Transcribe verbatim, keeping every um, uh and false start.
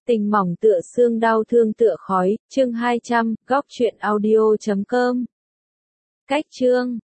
Tình mỏng tựa xương đau thương tựa khói, chương hai trăm, góc truyện audio chấm com. Cách chương